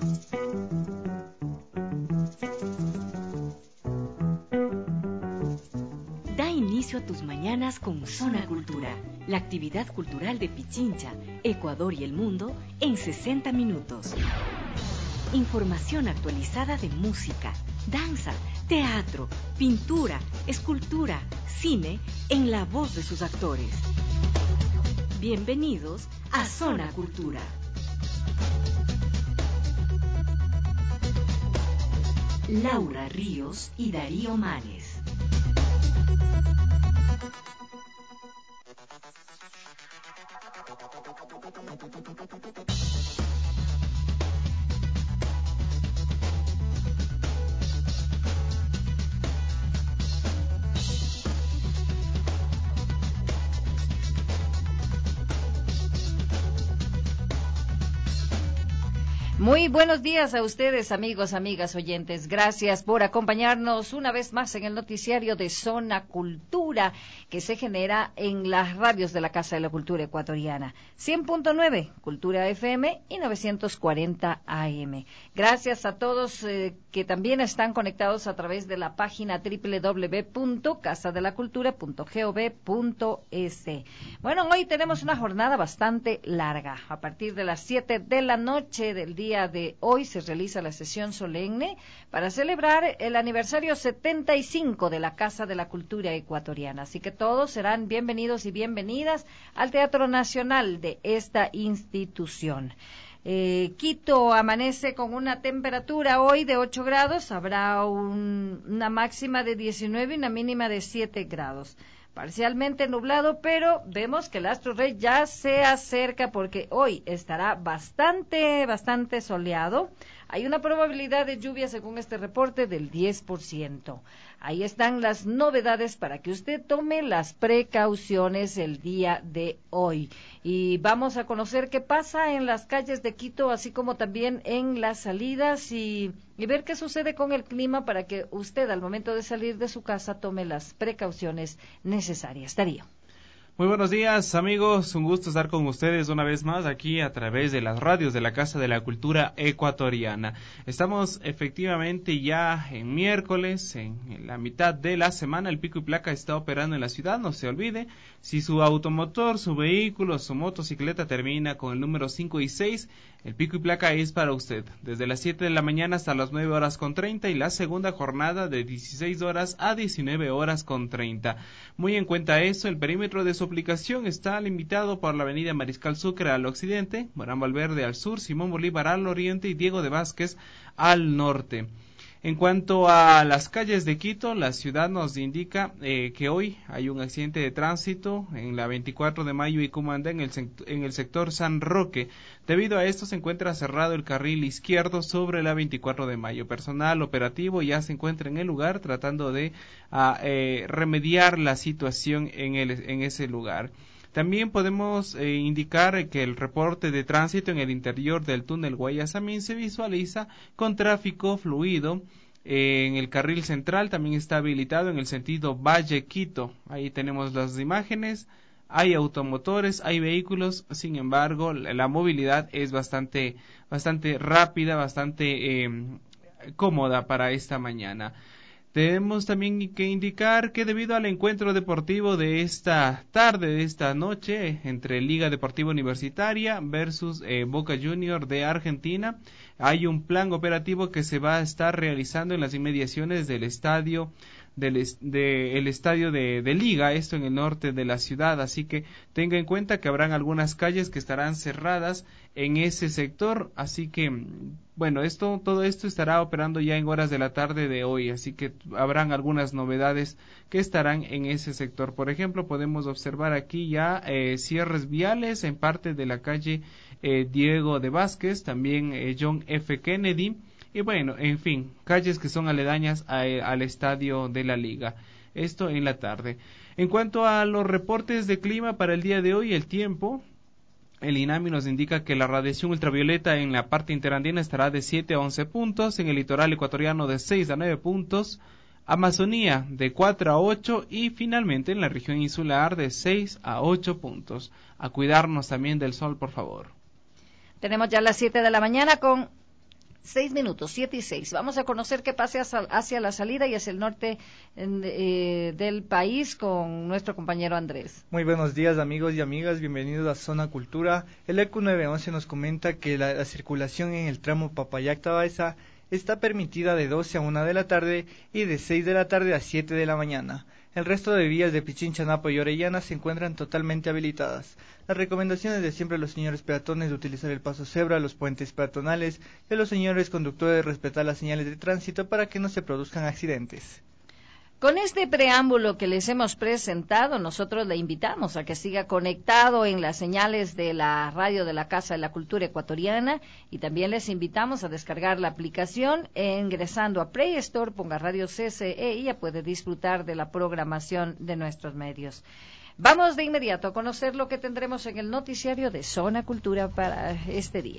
Da inicio a tus mañanas con Zona Cultura, la actividad cultural de Pichincha, Ecuador y el mundo en 60 minutos. Información actualizada de música, danza, teatro, pintura, escultura, cine, en la voz de sus actores. Bienvenidos a Zona Cultura. Laura Ríos y Darío Manes. Muy buenos días a ustedes, amigos, amigas, oyentes. Gracias por acompañarnos una vez más en el noticiario de Zona Cultura, que se genera en las radios de la Casa de la Cultura Ecuatoriana. 100.9, Cultura FM y 940 AM. Gracias a todos que también están conectados a través de la página www.casadelacultura.gov.es. Bueno, hoy tenemos una jornada bastante larga. A partir de las 7 de la noche del día de hoy se realiza la sesión solemne para celebrar el aniversario 75 de la Casa de la Cultura Ecuatoriana. Así que todos serán bienvenidos y bienvenidas al Teatro Nacional de esta institución. Quito amanece con una temperatura hoy de 8 grados, habrá una máxima de 19 y una mínima de 7 grados. Parcialmente nublado, pero vemos que el astro rey ya se acerca porque hoy estará bastante soleado. Hay una probabilidad de lluvia, según este reporte, del 10%. Ahí están las novedades para que usted tome las precauciones el día de hoy. Y vamos a conocer qué pasa en las calles de Quito, así como también en las salidas y ver qué sucede con el clima para que usted al momento de salir de su casa tome las precauciones necesarias. Darío. Muy buenos días, amigos, un gusto estar con ustedes una vez más aquí a través de las radios de la Casa de la Cultura Ecuatoriana. Estamos efectivamente ya en miércoles, en la mitad de la semana. El pico y placa está operando en la ciudad, no se olvide. Si su automotor, su vehículo, su motocicleta termina con el número 5 y 6, el pico y placa es para usted. Desde las 7 de la mañana hasta las 9:30 y la segunda jornada de 16 horas a 19:30. Muy en cuenta eso, el perímetro de su aplicación está limitado por la avenida Mariscal Sucre al occidente, Morán Valverde al sur, Simón Bolívar al oriente y Diego de Vázquez al norte. En cuanto a las calles de Quito, la ciudad nos indica que hoy hay un accidente de tránsito en la 24 de mayo y Cumandá en el sector San Roque. Debido a esto se encuentra cerrado el carril izquierdo sobre la 24 de mayo. Personal operativo ya se encuentra en el lugar tratando de remediar la situación en ese lugar. También podemos indicar que el reporte de tránsito en el interior del túnel Guayasamín se visualiza con tráfico fluido. En el carril central también está habilitado en el sentido Valle-Quito. Ahí tenemos las imágenes. Hay automotores, hay vehículos, sin embargo, la movilidad es bastante rápida, bastante cómoda para esta mañana. Tenemos también que indicar que debido al encuentro deportivo de esta tarde, de esta noche, entre Liga Deportiva Universitaria versus Boca Juniors de Argentina, hay un plan operativo que se va a estar realizando en las inmediaciones del estadio de Liga, esto en el norte de la ciudad, así que tenga en cuenta que habrán algunas calles que estarán cerradas en ese sector, así que bueno, todo esto estará operando ya en horas de la tarde de hoy, así que habrán algunas novedades que estarán en ese sector. Por ejemplo, podemos observar aquí ya cierres viales en parte de la calle Diego de Vázquez, también John F. Kennedy, y bueno, en fin, calles que son aledañas al estadio de la Liga. Esto en la tarde. En cuanto a los reportes de clima para el día de hoy, el tiempo, el INAMI nos indica que la radiación ultravioleta en la parte interandina estará de 7 a 11 puntos, en el litoral ecuatoriano de 6 a 9 puntos, Amazonía de 4 a 8 y finalmente en la región insular de 6 a 8 puntos. A cuidarnos también del sol, por favor. Tenemos ya las 7 de la mañana con 6 minutos, 7 y 6. Vamos a conocer qué pasa hacia la salida y hacia el norte del país con nuestro compañero Andrés. Muy buenos días, amigos y amigas, bienvenidos a Zona Cultura. El ECU 911 nos comenta que la circulación en el tramo Papayac-Tabaiza está permitida de 12 a 1 de la tarde y de 6 de la tarde a 7 de la mañana. El resto de vías de Pichincha, Napo y Orellana se encuentran totalmente habilitadas. Las recomendaciones de siempre a los señores peatones de utilizar el paso cebra, los puentes peatonales y a los señores conductores de respetar las señales de tránsito para que no se produzcan accidentes. Con este preámbulo que les hemos presentado, nosotros le invitamos a que siga conectado en las señales de la radio de la Casa de la Cultura Ecuatoriana y también les invitamos a descargar la aplicación ingresando a Play Store, ponga Radio CCE y ya puede disfrutar de la programación de nuestros medios. Vamos de inmediato a conocer lo que tendremos en el noticiario de Zona Cultura para este día.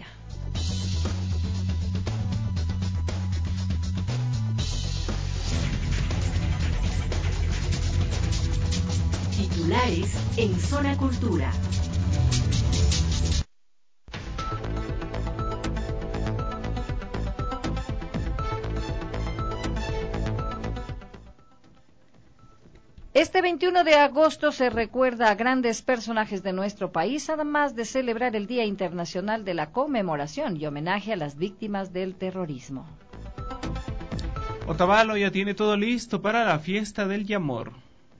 Titulares en Zona Cultura. Este 21 de agosto se recuerda a grandes personajes de nuestro país, además de celebrar el Día Internacional de la Conmemoración y homenaje a las víctimas del terrorismo. Otavalo ya tiene todo listo para la fiesta del Yamor.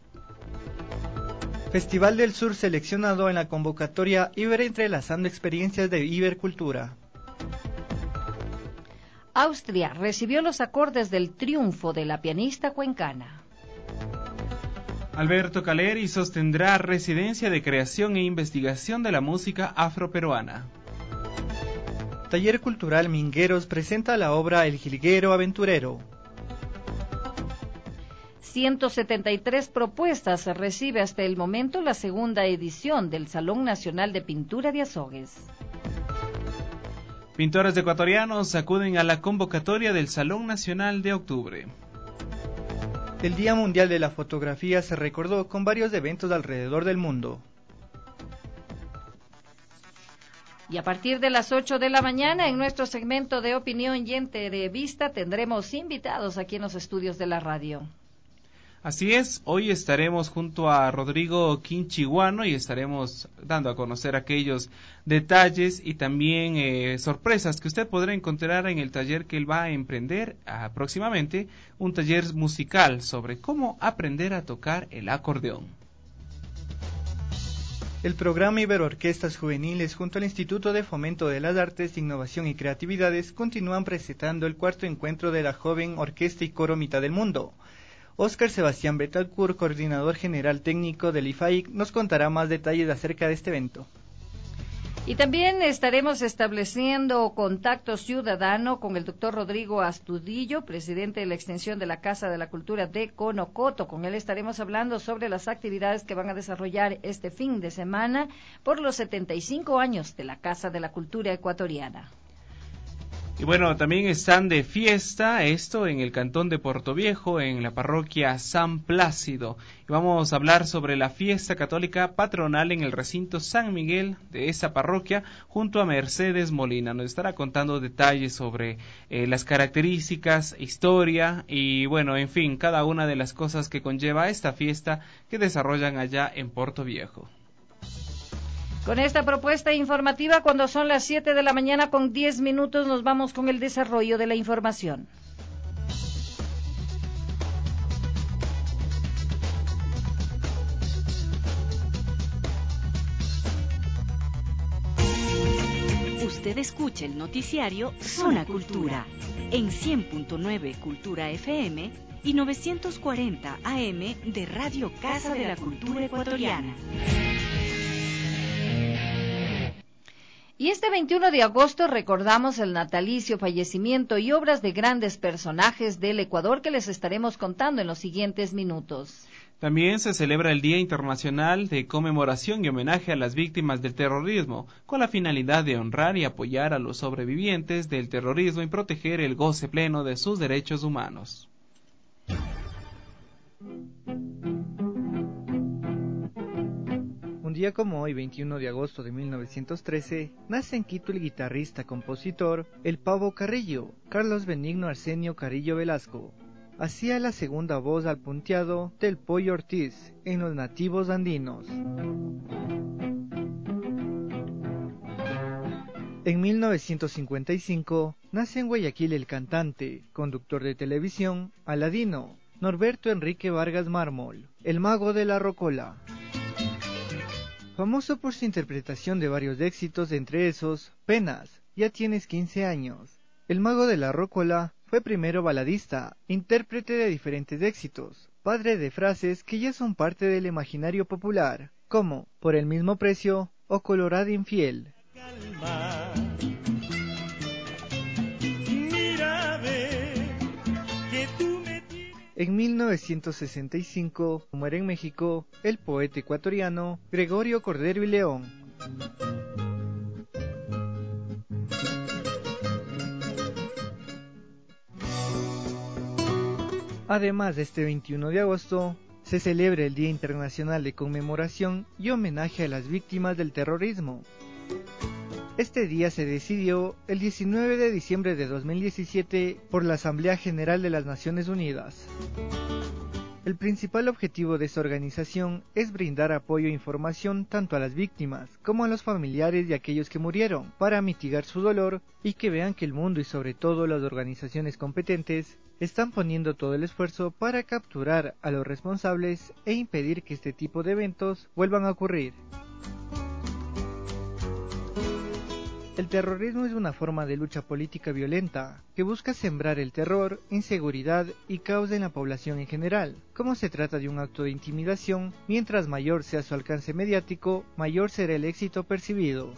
Festival del Sur seleccionado en la convocatoria Iber entrelazando experiencias de Ibercultura. Austria recibió los acordes del triunfo de la pianista cuencana. Alberto Caleri sostendrá residencia de creación e investigación de la música afroperuana. Taller Cultural Mingueros presenta la obra El Jilguero Aventurero. 173 propuestas recibe hasta el momento la segunda edición del Salón Nacional de Pintura de Azogues. Pintores ecuatorianos acuden a la convocatoria del Salón Nacional de octubre. El Día Mundial de la Fotografía se recordó con varios eventos alrededor del mundo. Y a partir de las 8 de la mañana, en nuestro segmento de opinión y entrevista, tendremos invitados aquí en los estudios de la radio. Así es, hoy estaremos junto a Rodrigo Quinchiguano y estaremos dando a conocer aquellos detalles y también sorpresas que usted podrá encontrar en el taller que él va a emprender próximamente, un taller musical sobre cómo aprender a tocar el acordeón. El programa Iberorquestas Juveniles junto al Instituto de Fomento de las Artes, Innovación y Creatividades continúan presentando el cuarto encuentro de la joven orquesta y coro Mitad del Mundo. Óscar Sebastián Betancourt, coordinador general técnico del IFAIC, nos contará más detalles acerca de este evento. Y también estaremos estableciendo contacto ciudadano con el doctor Rodrigo Astudillo, presidente de la extensión de la Casa de la Cultura de Conocoto. Con él estaremos hablando sobre las actividades que van a desarrollar este fin de semana por los 75 años de la Casa de la Cultura Ecuatoriana. Y bueno, también están de fiesta, esto en el cantón de Portoviejo, en la parroquia San Plácido. Y vamos a hablar sobre la fiesta católica patronal en el recinto San Miguel de esa parroquia, junto a Mercedes Molina. Nos estará contando detalles sobre las características, historia y bueno, en fin, cada una de las cosas que conlleva esta fiesta que desarrollan allá en Portoviejo. Con esta propuesta informativa, cuando son las 7 de la mañana con 10 minutos, nos vamos con el desarrollo de la información. Usted escucha el noticiario Zona Cultura en 100.9 Cultura FM y 940 AM de Radio Casa de la Cultura Ecuatoriana. Y este 21 de agosto recordamos el natalicio, fallecimiento y obras de grandes personajes del Ecuador que les estaremos contando en los siguientes minutos. También se celebra el Día Internacional de Conmemoración y Homenaje a las Víctimas del Terrorismo, con la finalidad de honrar y apoyar a los sobrevivientes del terrorismo y proteger el goce pleno de sus derechos humanos. día como hoy, 21 de agosto de 1913, nace en Quito el guitarrista-compositor El Pavo Carrillo, Carlos Benigno Arsenio Carrillo Velasco. Hacía la segunda voz al punteado del Pollo Ortiz en Los Nativos Andinos. En 1955 nace en Guayaquil el cantante, conductor de televisión, aladino, Norberto Enrique Vargas Mármol, el mago de la rocola. Famoso por su interpretación de varios éxitos, entre esos, Penas, Ya tienes 15 años. El mago de la rocola fue primero baladista, intérprete de diferentes éxitos, padre de frases que ya son parte del imaginario popular, como Por el mismo precio o Colorado infiel. En 1965 muere en México el poeta ecuatoriano Gregorio Cordero y León. Además de este 21 de agosto, se celebra el Día Internacional de Conmemoración y Homenaje a las Víctimas del Terrorismo. Este día se decidió el 19 de diciembre de 2017 por la Asamblea General de las Naciones Unidas. El principal objetivo de esta organización es brindar apoyo e información tanto a las víctimas como a los familiares de aquellos que murieron, para mitigar su dolor y que vean que el mundo y sobre todo las organizaciones competentes están poniendo todo el esfuerzo para capturar a los responsables e impedir que este tipo de eventos vuelvan a ocurrir. El terrorismo es una forma de lucha política violenta que busca sembrar el terror, inseguridad y caos en la población en general. Como se trata de un acto de intimidación, mientras mayor sea su alcance mediático, mayor será el éxito percibido.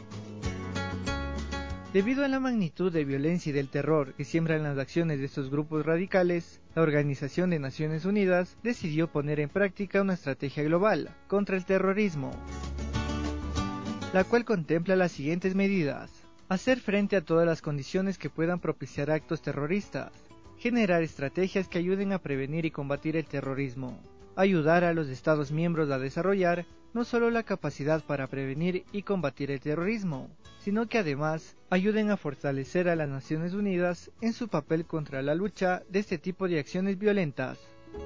Debido a la magnitud de violencia y del terror que siembran las acciones de estos grupos radicales, la Organización de Naciones Unidas decidió poner en práctica una estrategia global contra el terrorismo, la cual contempla las siguientes medidas: hacer frente a todas las condiciones que puedan propiciar actos terroristas, generar estrategias que ayuden a prevenir y combatir el terrorismo, ayudar a los Estados miembros a desarrollar no solo la capacidad para prevenir y combatir el terrorismo, sino que además ayuden a fortalecer a las Naciones Unidas en su papel contra la lucha de este tipo de acciones violentas.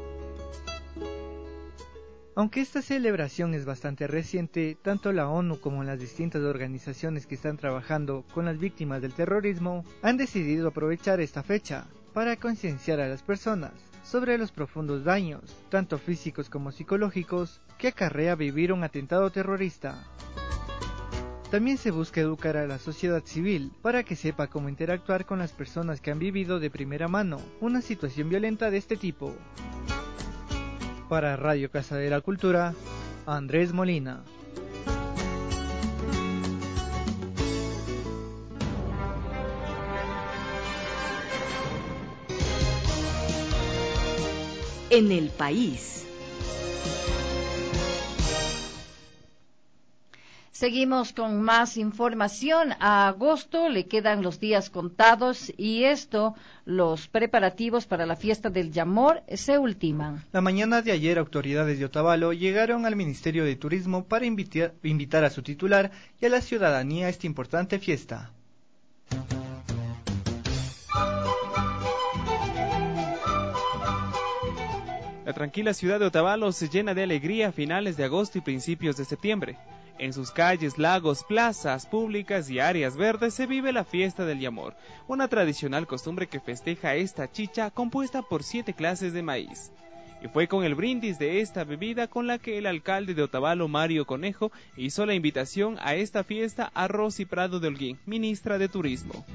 Aunque esta celebración es bastante reciente, tanto la ONU como las distintas organizaciones que están trabajando con las víctimas del terrorismo han decidido aprovechar esta fecha para concienciar a las personas sobre los profundos daños, tanto físicos como psicológicos, que acarrea vivir un atentado terrorista. También se busca educar a la sociedad civil para que sepa cómo interactuar con las personas que han vivido de primera mano una situación violenta de este tipo. Para Radio Casa de la Cultura, Andrés Molina. En el país. Seguimos con más información. A agosto le quedan los días contados y los preparativos para la fiesta del Yamor se ultiman. La mañana de ayer, autoridades de Otavalo llegaron al Ministerio de Turismo para invitar a su titular y a la ciudadanía a esta importante fiesta. La tranquila ciudad de Otavalo se llena de alegría a finales de agosto y principios de septiembre. En sus calles, lagos, plazas públicas y áreas verdes se vive la fiesta del Yamor, una tradicional costumbre que festeja esta chicha compuesta por 7 clases de maíz. Y fue con el brindis de esta bebida con la que el alcalde de Otavalo, Mario Conejo, hizo la invitación a esta fiesta a Rosy Prado de Holguín, ministra de Turismo.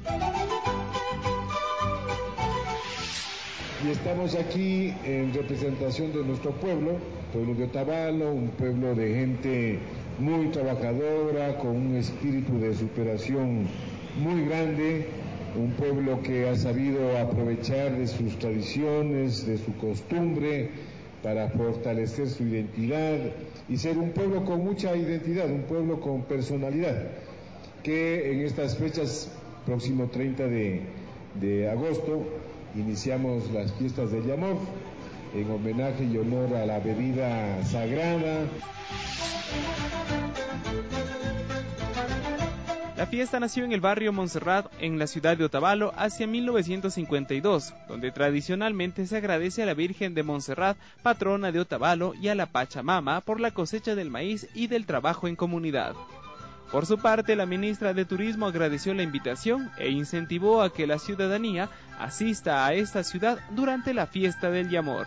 Y estamos aquí en representación de nuestro pueblo de Otavalo, un pueblo de gente muy trabajadora, con un espíritu de superación muy grande, un pueblo que ha sabido aprovechar de sus tradiciones, de su costumbre, para fortalecer su identidad y ser un pueblo con mucha identidad, un pueblo con personalidad, que en estas fechas, próximo 30 de agosto, iniciamos las fiestas del Yamor, en homenaje y honor a la bebida sagrada. La fiesta nació en el barrio Montserrat, en la ciudad de Otavalo, hacia 1952, donde tradicionalmente se agradece a la Virgen de Montserrat, patrona de Otavalo, y a la Pachamama por la cosecha del maíz y del trabajo en comunidad. Por su parte, la ministra de Turismo agradeció la invitación e incentivó a que la ciudadanía asista a esta ciudad durante la fiesta del Yamor.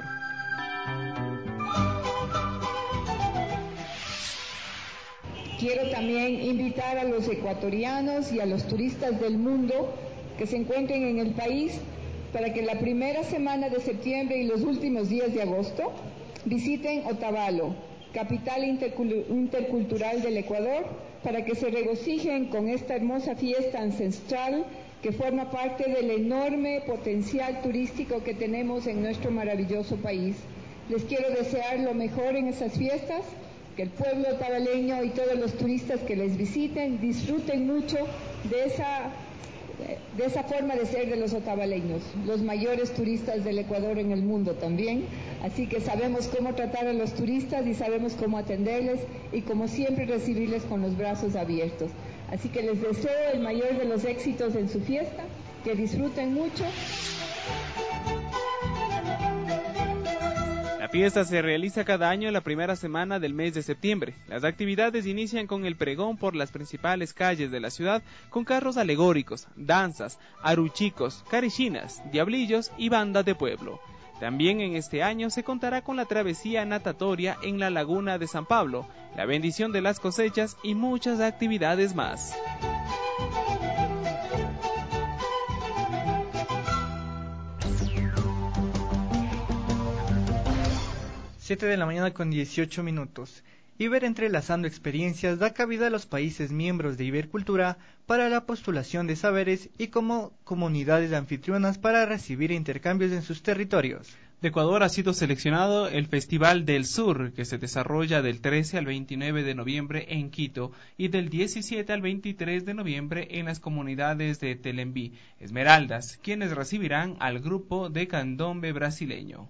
Quiero también invitar a los ecuatorianos y a los turistas del mundo que se encuentren en el país para que la primera semana de septiembre y los últimos días de agosto visiten Otavalo, capital intercultural del Ecuador, para que se regocijen con esta hermosa fiesta ancestral que forma parte del enorme potencial turístico que tenemos en nuestro maravilloso país. Les quiero desear lo mejor en esas fiestas, que el pueblo otavaleño y todos los turistas que les visiten disfruten mucho de esa forma de ser de los otavaleños, los mayores turistas del Ecuador en el mundo también. Así que sabemos cómo tratar a los turistas y sabemos cómo atenderles y como siempre recibirles con los brazos abiertos. Así que les deseo el mayor de los éxitos en su fiesta, que disfruten mucho. La fiesta se realiza cada año en la primera semana del mes de septiembre. Las actividades inician con el pregón por las principales calles de la ciudad, con carros alegóricos, danzas, aruchicos, carichinas, diablillos y bandas de pueblo. También en este año se contará con la travesía natatoria en la laguna de San Pablo, la bendición de las cosechas y muchas actividades más. 7 de la mañana con 18 minutos. Iber Entrelazando Experiencias da cabida a los países miembros de Ibercultura para la postulación de saberes y como comunidades anfitrionas para recibir intercambios en sus territorios. De Ecuador ha sido seleccionado el Festival del Sur, que se desarrolla del 13 al 29 de noviembre en Quito y del 17 al 23 de noviembre en las comunidades de Telembí, Esmeraldas, quienes recibirán al grupo de candombe brasileño.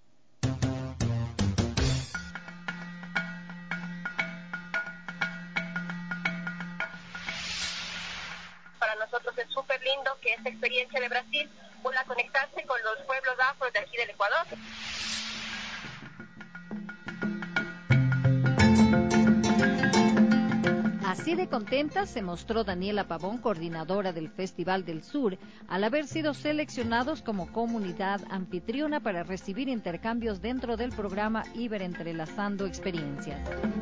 Para nosotros es súper lindo que esta experiencia de Brasil pueda conectarse con los pueblos afros de aquí del Ecuador. Así de contenta se mostró Daniela Pavón, coordinadora del Festival del Sur, al haber sido seleccionados como comunidad anfitriona para recibir intercambios dentro del programa Iber Entrelazando Experiencias.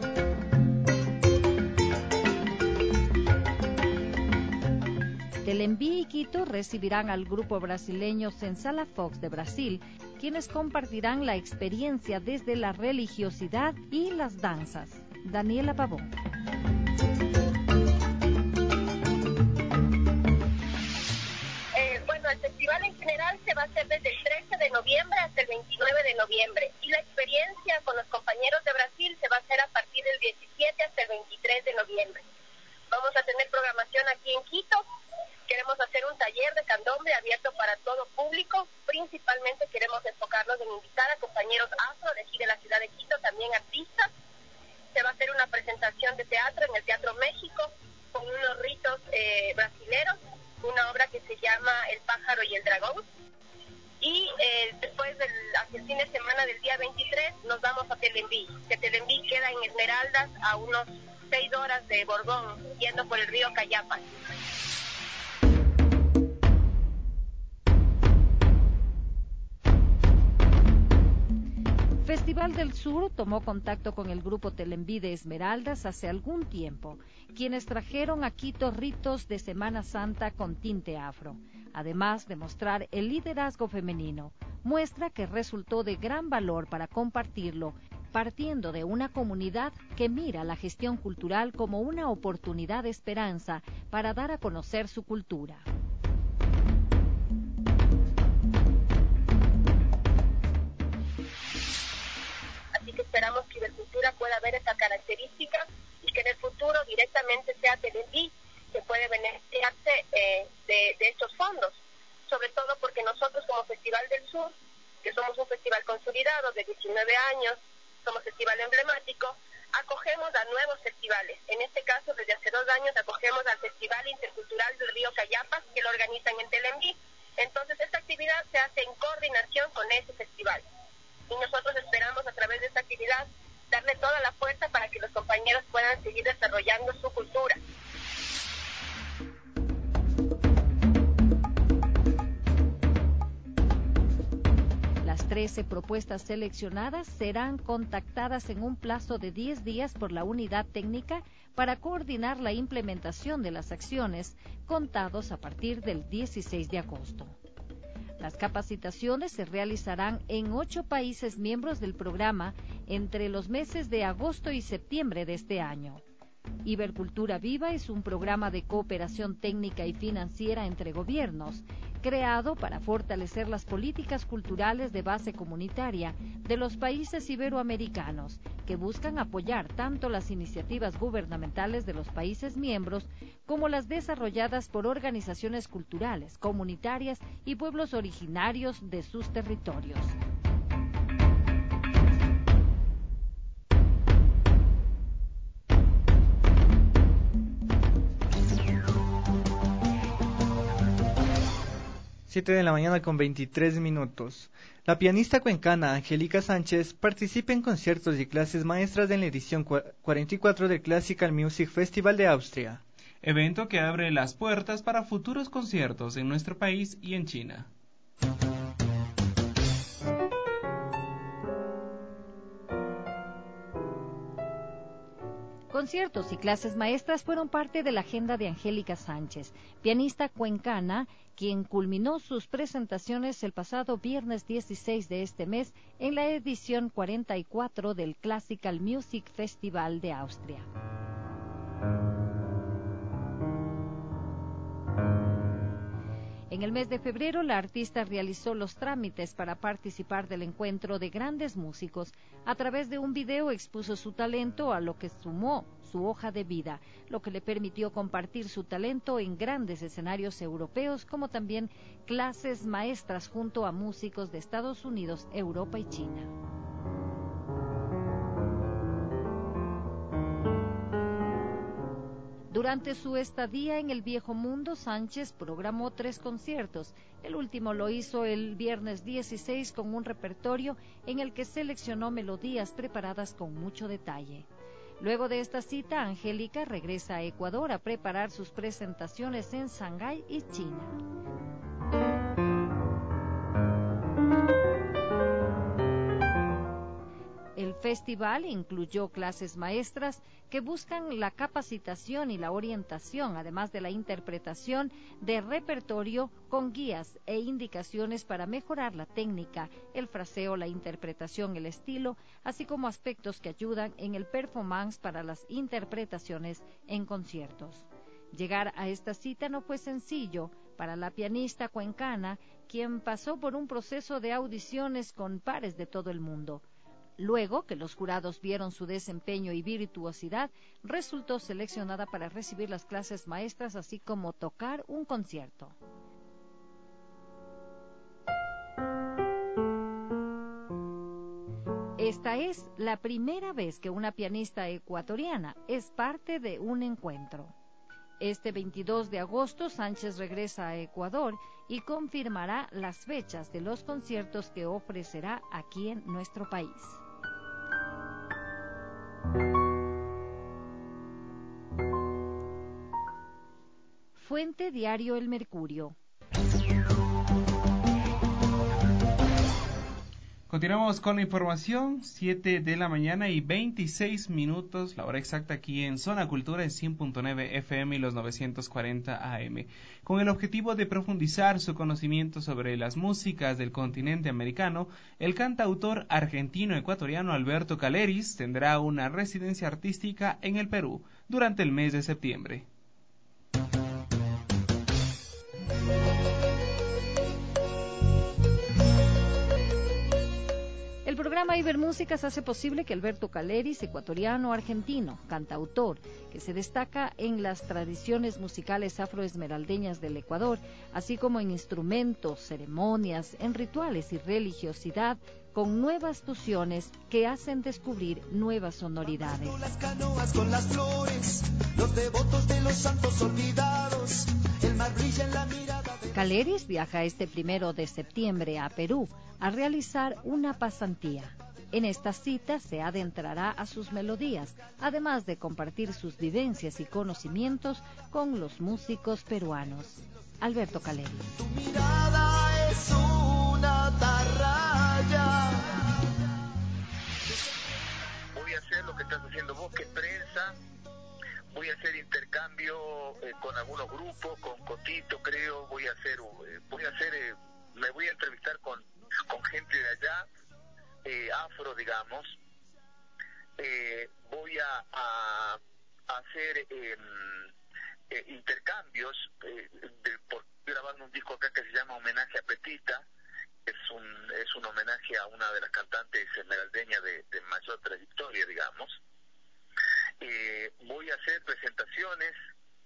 Telembí y Quito recibirán al grupo brasileño Senzala Fox de Brasil, quienes compartirán la experiencia desde la religiosidad y las danzas. Daniela Pavón. Bueno, el festival en general se va a hacer desde el 13 de noviembre hasta el 29 de noviembre y la experiencia con los compañeros de Brasil se va a hacer a partir del 17 hasta el 23 de noviembre. Vamos a tener programación aquí en Quito. Queremos hacer un taller de candombe abierto para todo público. Principalmente queremos enfocarnos en invitar a compañeros afro de aquí de la ciudad de Quito, también artistas. Se va a hacer una presentación de teatro en el Teatro México con unos ritos brasileros, una obra que se llama El pájaro y el dragón. Y después, hacia el fin de semana del día 23, nos vamos a Telembí, que Telembí queda en Esmeraldas a unos 6 horas de Borgón, yendo por el río Cayapas. Festival del Sur tomó contacto con el grupo Telembí de Esmeraldas hace algún tiempo, quienes trajeron a Quito ritos de Semana Santa con tinte afro, además de mostrar el liderazgo femenino, muestra que resultó de gran valor para compartirlo, partiendo de una comunidad que mira la gestión cultural como una oportunidad de esperanza para dar a conocer su cultura. Así que esperamos que Ibercultura pueda ver esa característica y que en el futuro directamente sea Telembí que puede beneficiarse de estos fondos, sobre todo porque nosotros como Festival del Sur que somos un festival consolidado de 19 años, somos festival emblemático, acogemos a nuevos festivales. En este caso, desde hace 2 años acogemos al Festival Intercultural del Río Cayapas, que lo organizan en Telembí. Entonces, esta actividad se hace en coordinación con ese festival. Y nosotros esperamos, a través de esta actividad, darle toda la fuerza para que los compañeros puedan seguir desarrollando su cultura. Las 13 propuestas seleccionadas serán contactadas en un plazo de 10 días por la unidad técnica para coordinar la implementación de las acciones, contados a partir del 16 de agosto. Las capacitaciones se realizarán en 8 países miembros del programa entre los meses de agosto y septiembre de este año. Ibercultura Viva es un programa de cooperación técnica y financiera entre gobiernos, creado para fortalecer las políticas culturales de base comunitaria de los países iberoamericanos, que buscan apoyar tanto las iniciativas gubernamentales de los países miembros como las desarrolladas por organizaciones culturales, comunitarias y pueblos originarios de sus territorios. Siete de la mañana con 23 minutos. La pianista cuencana Angélica Sánchez participa en conciertos y clases maestras en la edición 44 del Classical Music Festival de Austria. Evento que abre las puertas para futuros conciertos en nuestro país y en China. Conciertos y clases maestras fueron parte de la agenda de Angélica Sánchez, pianista cuencana, quien culminó sus presentaciones el pasado viernes 16 de este mes en la edición 44 del Classical Music Festival de Austria. En el mes de febrero, la artista realizó los trámites para participar del encuentro de grandes músicos. A través de un video expuso su talento, a lo que sumó su hoja de vida, lo que le permitió compartir su talento en grandes escenarios europeos, como también clases maestras junto a músicos de Estados Unidos, Europa y China. Durante su estadía en el Viejo Mundo, Sánchez programó 3 conciertos. El último lo hizo el viernes 16 con un repertorio en el que seleccionó melodías preparadas con mucho detalle. Luego de esta cita, Angélica regresa a Ecuador a preparar sus presentaciones en Shanghái y China. El festival incluyó clases maestras que buscan la capacitación y la orientación, además de la interpretación de repertorio con guías e indicaciones para mejorar la técnica, el fraseo, la interpretación, el estilo, así como aspectos que ayudan en el performance para las interpretaciones en conciertos. Llegar a esta cita no fue sencillo para la pianista cuencana, quien pasó por un proceso de audiciones con pares de todo el mundo. Luego que los jurados vieron su desempeño y virtuosidad, resultó seleccionada para recibir las clases maestras, así como tocar un concierto. Esta es la primera vez que una pianista ecuatoriana es parte de un encuentro. Este 22 de agosto, Sánchez regresa a Ecuador y confirmará las fechas de los conciertos que ofrecerá aquí en nuestro país. Fuente Diario El Mercurio. Continuamos con la información, 7 de la mañana y 26 minutos, la hora exacta aquí en Zona Cultura en 100.9 FM y los 940 AM. Con el objetivo de profundizar su conocimiento sobre las músicas del continente americano, el cantautor argentino-ecuatoriano Alberto Caleris tendrá una residencia artística en el Perú durante el mes de septiembre. El programa Ibermúsicas hace posible que Alberto Caleris, ecuatoriano-argentino, cantautor, que se destaca en las tradiciones musicales afroesmeraldeñas del Ecuador, así como en instrumentos, ceremonias, en rituales y religiosidad, con nuevas fusiones que hacen descubrir nuevas sonoridades. Las canoas con las flores, los devotos de los santos olvidados, el mar brilla en la mirada de... Caleris viaja este 1 de septiembre a Perú a realizar una pasantía. En esta cita se adentrará a sus melodías, además de compartir sus vivencias y conocimientos con los músicos peruanos. Alberto Caleris. Tu mirada es una atarraya. Voy a hacer lo que estás haciendo vos, que es prensa. Voy a hacer intercambio con algunos grupos, con Cotito, creo. Me voy a entrevistar con gente de allá, afro, digamos. Voy a hacer intercambios, por grabando un disco acá que se llama Homenaje a Petita. Es un homenaje a una de las cantantes esmeraldeñas de mayor trayectoria, digamos. Voy a hacer presentaciones,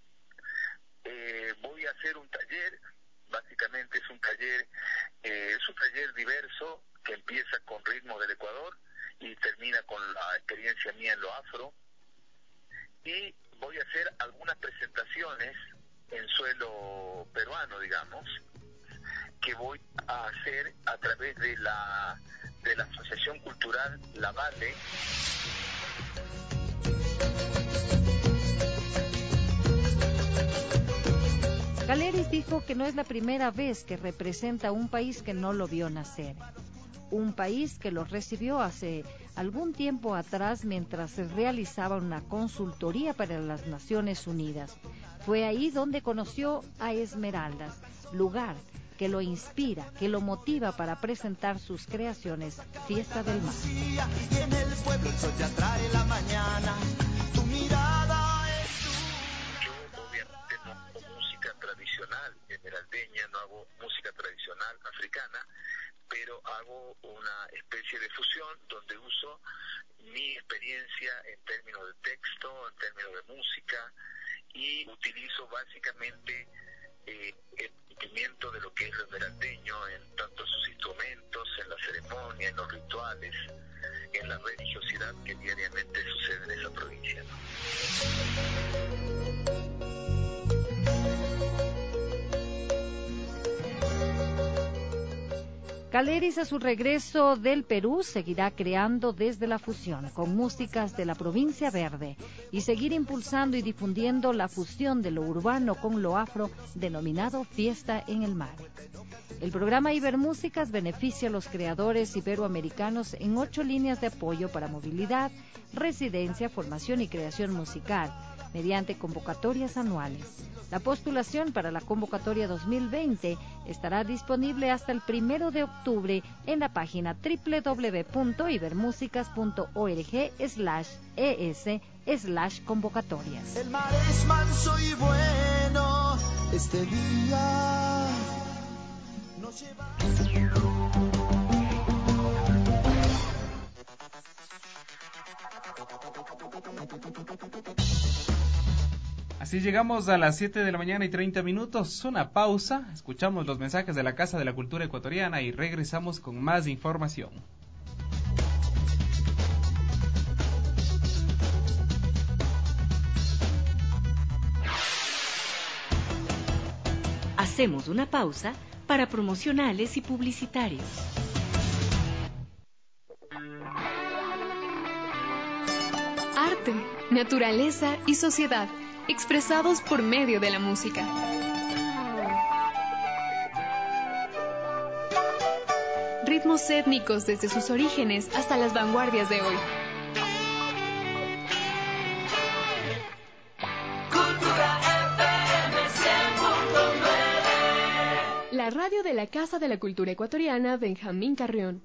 voy a hacer un taller. Básicamente es un taller diverso que empieza con ritmos del Ecuador y termina con la experiencia mía en lo afro. Y voy a hacer algunas presentaciones en suelo peruano, digamos, que voy a hacer a través de la Asociación Cultural La Vale. Caleris dijo que no es la primera vez que representa un país que no lo vio nacer. Un país que lo recibió hace algún tiempo atrás mientras se realizaba una consultoría para las Naciones Unidas. Fue ahí donde conoció a Esmeraldas, lugar que lo inspira, que lo motiva para presentar sus creaciones Fiesta del Mar. Y en el pueblo el sol ya trae la mañana. Tu mirada es Yo obviamente no hago música tradicional esmeraldeña, no hago música tradicional africana, pero hago una especie de fusión donde uso mi experiencia en términos de texto, en términos de música, y utilizo básicamente el sentimiento de lo que es lo esmeraldeño en tanto sus instrumentos, en la ceremonia, en los rituales, en la religiosidad que diariamente sucede en esa provincia. Caleris, a su regreso del Perú, seguirá creando desde la fusión con músicas de la provincia verde y seguir impulsando y difundiendo la fusión de lo urbano con lo afro, denominado Fiesta en el Mar. El programa Ibermúsicas beneficia a los creadores iberoamericanos en 8 líneas de apoyo para movilidad, residencia, formación y creación musical, mediante convocatorias anuales. La postulación para la convocatoria 2020 estará disponible hasta el 1 de octubre en la página www.ibermusicas.org/es/convocatorias. el mar es manso y bueno. Este día nos lleva. Así llegamos a las 7 de la mañana y 30 minutos, una pausa, escuchamos los mensajes de la Casa de la Cultura Ecuatoriana y regresamos con más información. Hacemos una pausa para promocionales y publicitarios. Arte, naturaleza y sociedad, expresados por medio de la música. Ritmos étnicos desde sus orígenes hasta las vanguardias de hoy. Cultura FM 100.9. La radio de la Casa de la Cultura Ecuatoriana, Benjamín Carrión.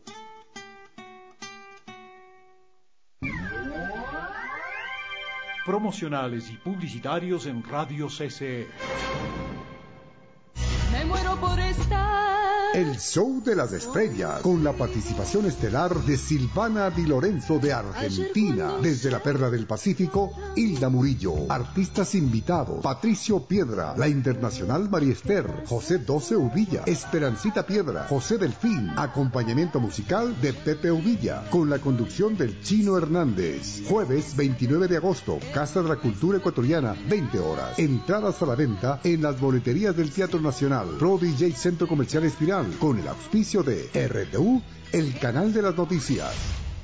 Promocionales y publicitarios en Radio CCE. Me muero por estar El show de las estrellas, con la participación estelar de Silvana Di Lorenzo de Argentina. Desde la Perla del Pacífico, Hilda Murillo. Artistas invitados: Patricio Piedra, la internacional María Esther, José Doce Uvilla, Esperancita Piedra, José Delfín. Acompañamiento musical de Pepe Uvilla, con la conducción del Chino Hernández. Jueves 29 de agosto, Casa de la Cultura Ecuatoriana, 20 horas. Entradas a la venta en las boleterías del Teatro Nacional. Pro DJ Centro Comercial Espiral, con el auspicio de RTU, el canal de las noticias.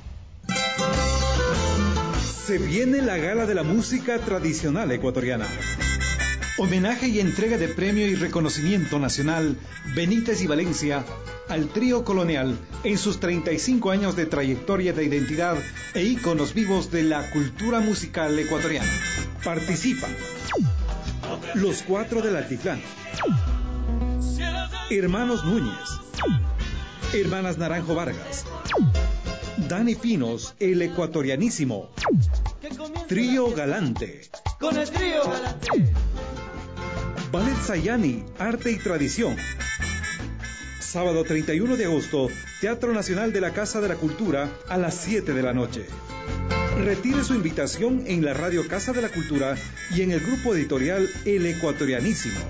Se viene la Gala de la Música Tradicional Ecuatoriana. Homenaje y entrega de premio y reconocimiento nacional Benítez y Valencia al trío colonial en sus 35 años de trayectoria de identidad e íconos vivos de la cultura musical ecuatoriana. Participan Los Cuatro del Altiplano, Hermanos Núñez, Hermanas Naranjo Vargas, Dani Pinos, el ecuatorianísimo, Trío Galante, Con el Trío Galante, Ballet Sayani, Arte y Tradición. Sábado 31 de agosto, Teatro Nacional de la Casa de la Cultura, a las 7 de la noche. Retire su invitación en la radio Casa de la Cultura y en el grupo editorial El Ecuatorianísimo.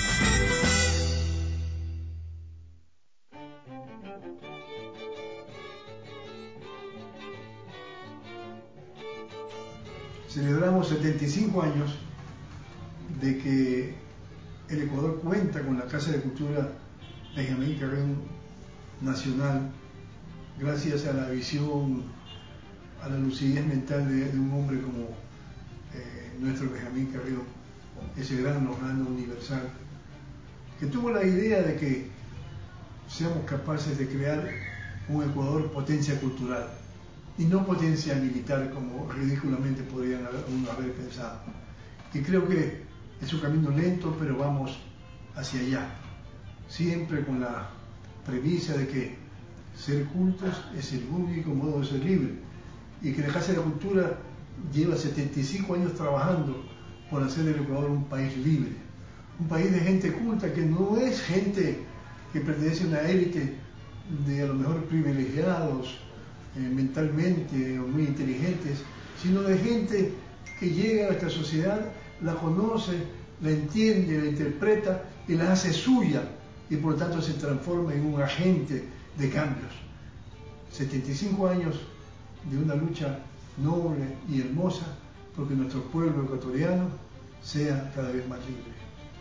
Celebramos 75 años de que el Ecuador cuenta con la Casa de Cultura Benjamín Carrión Nacional, gracias a la visión, a la lucidez mental de un hombre como nuestro Benjamín Carrión, ese gran lojano universal, que tuvo la idea de que seamos capaces de crear un Ecuador potencia cultural y no potencia militar, como ridículamente podrían haber pensado. Y creo que es un camino lento, pero vamos hacia allá, siempre con la premisa de que ser cultos es el único modo de ser libre, y que la Casa de la Cultura lleva 75 años trabajando por hacer del Ecuador un país libre, un país de gente culta, que no es gente que pertenece a una élite de a lo mejor privilegiados mentalmente o muy inteligentes, sino de gente que llega a nuestra sociedad, la conoce, la entiende, la interpreta y la hace suya, y por lo tanto se transforma en un agente de cambios. 75 años de una lucha noble y hermosa porque nuestro pueblo ecuatoriano sea cada vez más libre.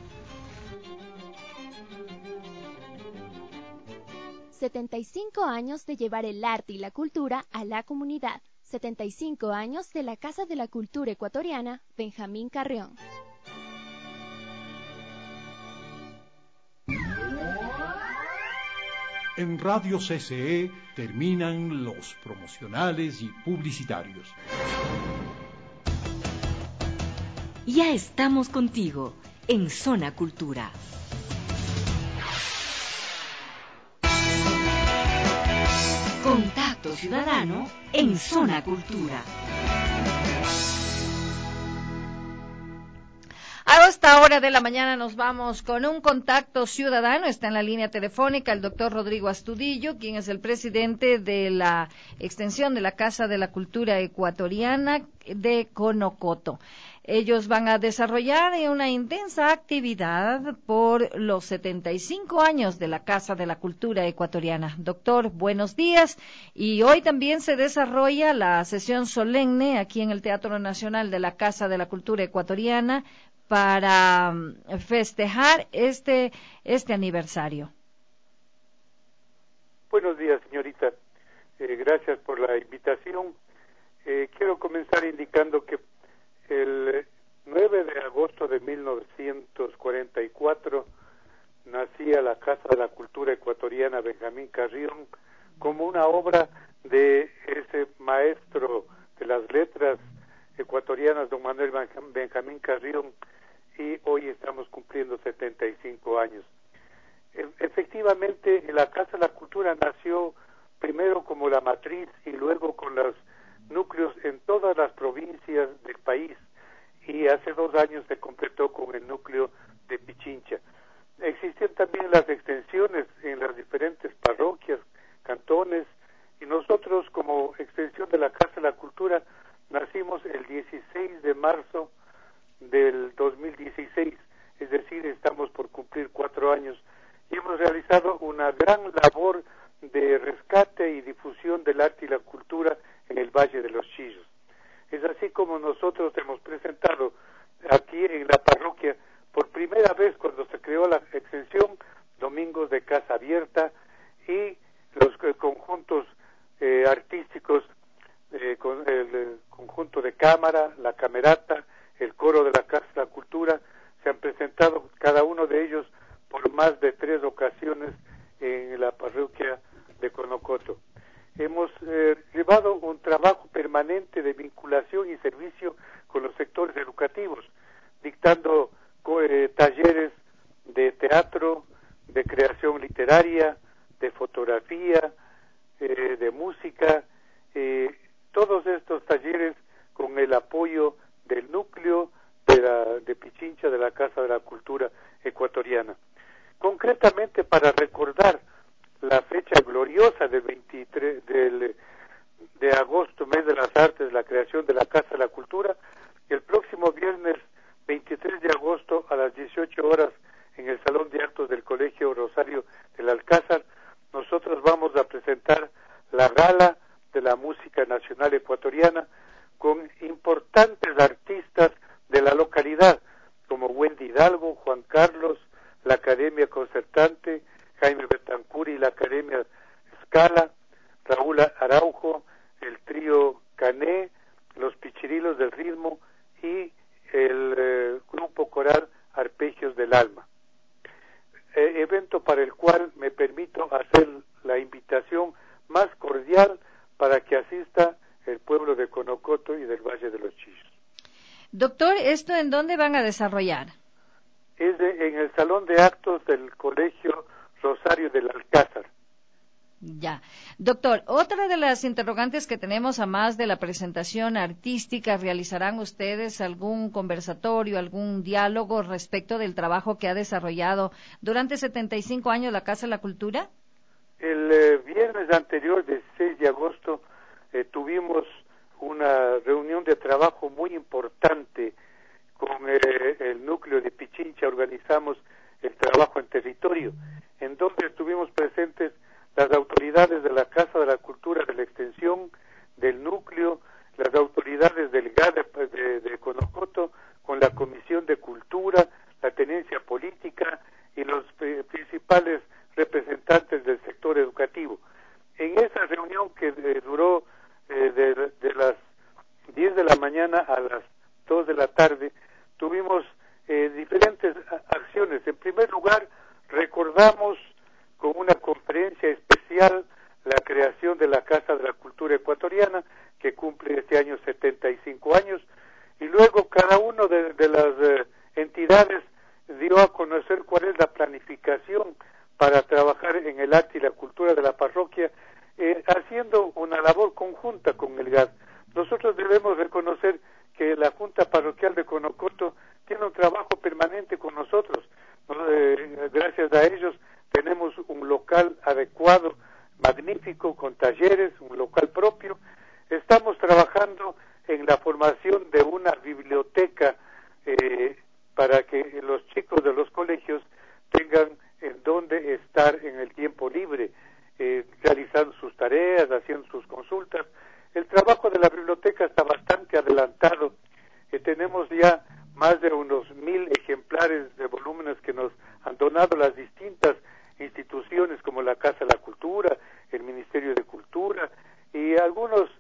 75 años de llevar el arte y la cultura a la comunidad. 75 años de la Casa de la Cultura Ecuatoriana, Benjamín Carrión. En Radio CCE terminan los promocionales y publicitarios. Ya estamos contigo en Zona Cultura. Contacto Ciudadano en Zona Cultura. A esta hora de la mañana nos vamos con un contacto ciudadano. Está en la línea telefónica el doctor Rodrigo Astudillo, quien es el presidente de la extensión de la Casa de la Cultura Ecuatoriana de Conocoto. Ellos van a desarrollar una intensa actividad por los 75 años de la Casa de la Cultura Ecuatoriana. Doctor, buenos días. Y hoy también se desarrolla la sesión solemne aquí en el Teatro Nacional de la Casa de la Cultura Ecuatoriana para festejar este aniversario. Buenos días, señorita. Gracias por la invitación. Quiero comenzar indicando que el 9 de agosto de 1944 nacía la Casa de la Cultura Ecuatoriana Benjamín Carrión como una obra de ese maestro de las letras ecuatorianas, don Manuel Benjamín Carrión, y hoy estamos cumpliendo 75 años. Efectivamente, la Casa de la Cultura nació primero como la matriz y luego con los núcleos en todas las provincias del país, y hace 2 años se completó con el núcleo de Pichincha. Existen también las extensiones en las diferentes parroquias, cantones, y nosotros como extensión de la Casa de la Cultura nacimos el 16 de marzo del 2016, es decir, estamos por cumplir 4 años y hemos realizado una gran labor de rescate y difusión del arte y la cultura en el Valle de los Chillos. Es así como nosotros hemos presentado aquí en la parroquia por primera vez cuando se creó la extensión, domingos de casa abierta y los conjuntos artísticos, con el conjunto de cámara, la camerata, el coro de la Casa de la Cultura, se han presentado cada uno de ellos por más de 3 ocasiones en la parroquia de Conocoto. Hemos llevado un trabajo permanente de vinculación y servicio con los sectores educativos, dictando talleres de teatro, de creación literaria, de fotografía, de música, todos estos talleres con el apoyo del núcleo de Pichincha de la Casa de la Cultura Ecuatoriana. Concretamente para recordar la fecha gloriosa del 23 de agosto, mes de las artes, la creación de la Casa de la Cultura, el próximo viernes 23 de agosto a las 18 horas en el Salón de Actos del Colegio Rosario del Alcázar, nosotros vamos a presentar la Gala de la Música Nacional Ecuatoriana con importantes artistas de la localidad, como Wendy Hidalgo, Juan Carlos, la Academia Concertante, Jaime Betancur y la Academia Scala, Raúl Araujo, el trío Cané, los Pichirilos del Ritmo y el grupo coral Arpegios del Alma. Evento para el cual me permito hacer la invitación más cordial para que asista el pueblo de Conocoto y del Valle de los Chillos. Doctor, ¿esto en dónde van a desarrollar? En el Salón de Actos del Colegio Rosario del Alcázar. Ya. Doctor, otra de las interrogantes que tenemos, a más de la presentación artística, ¿realizarán ustedes algún conversatorio, algún diálogo respecto del trabajo que ha desarrollado durante 75 años la Casa de la Cultura? El viernes anterior, 16 de agosto, tuvimos una reunión de trabajo muy importante con el núcleo de Pichincha. Organizamos el trabajo en territorio, en donde estuvimos presentes las autoridades de la Casa de la Cultura de la Extensión, del núcleo, las autoridades del GAD de Conocoto, con la Comisión de Cultura, la Tenencia Política y los principales representantes del sector educativo. En esa reunión que duró de las 10 de la mañana a las 2 de la tarde, tuvimos diferentes acciones. En primer lugar, recordamos con una conferencia especial la creación de la Casa de la Cultura Ecuatoriana, que cumple este año 75 años, y luego cada uno de las entidades dio a conocer cuál es la planificación para trabajar en el arte y la cultura de la parroquia, haciendo una labor conjunta con el GAD. Nosotros debemos reconocer que la Junta Parroquial de Conocoto tiene un trabajo permanente con nosotros. Gracias a ellos tenemos un local adecuado, magnífico, con talleres, un local propio. Estamos trabajando en la formación de una biblioteca para que los chicos de los colegios tengan en dónde estar en el tiempo libre, realizando sus tareas, haciendo sus consultas. El trabajo de la biblioteca está bastante adelantado. Tenemos ya más de unos 1000 ejemplares de volúmenes que nos han donado las distintas instituciones como la Casa de la Cultura, el Ministerio de Cultura y algunos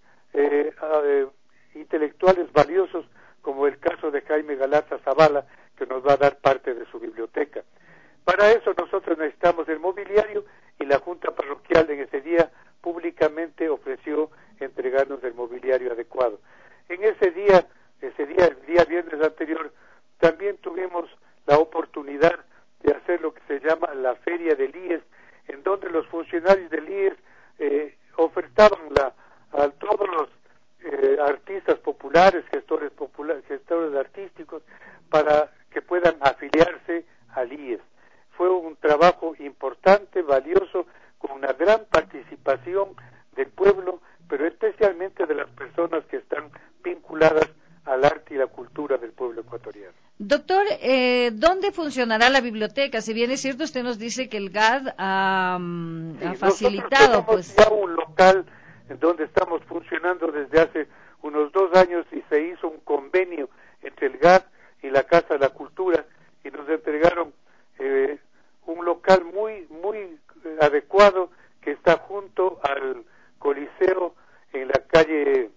intelectuales valiosos como el caso de Jaime Galarza Zavala, que nos va a dar parte de su biblioteca. Para eso nosotros necesitamos el mobiliario y la Junta Parroquial en ese día públicamente ofreció entregarnos el mobiliario adecuado. En ese día, el día viernes anterior, también tuvimos la oportunidad de hacer lo que se llama la Feria del IES, en donde los funcionarios del IES ofertaban a todos los artistas populares, gestores artísticos, para que puedan afiliarse al IES. fue un trabajo importante, valioso, con una gran participación del pueblo, pero especialmente de las personas que están vinculadas al arte y la cultura del pueblo ecuatoriano. Doctor, ¿dónde funcionará la biblioteca? Si bien es cierto, usted nos dice que el GAD ha facilitado, pues ya un local en donde estamos funcionando desde hace unos 2 años y se hizo un convenio entre el GAD y la Casa de la Cultura y nos entregaron un local muy adecuado que está junto al Coliseo en la calle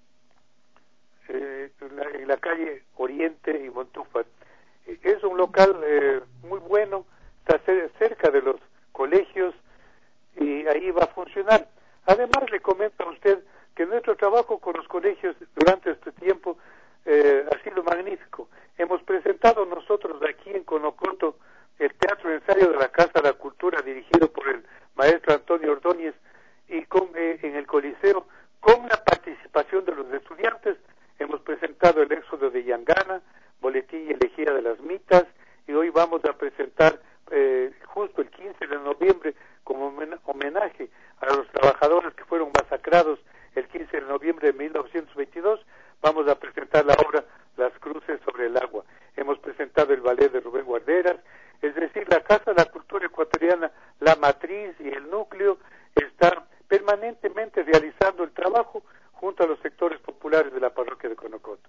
Oriente y Montúfar. Es un local muy bueno, está cerca de los colegios y ahí va a funcionar. Además, le comento a usted que nuestro trabajo con los colegios durante este tiempo ha sido magnífico. Hemos presentado nosotros aquí en Conocoto el Teatro Ensayo de la Casa de la Cultura, dirigido por el maestro Antonio Ordóñez, y en el Coliseo, con la participación de los estudiantes, hemos presentado el Éxodo de Yangana, Boletín y Elegía de las Mitas, y hoy vamos a presentar justo el 15 de noviembre, como homenaje a los trabajadores que fueron masacrados el 15 de noviembre de 1922, vamos a presentar la obra Las Cruces sobre el Agua. Hemos presentado el ballet de Rubén Guarderas, es decir, la Casa de la Cultura Ecuatoriana, la matriz y el núcleo, está permanentemente realizando el trabajo junto a los sectores populares de la parroquia de Conocoto.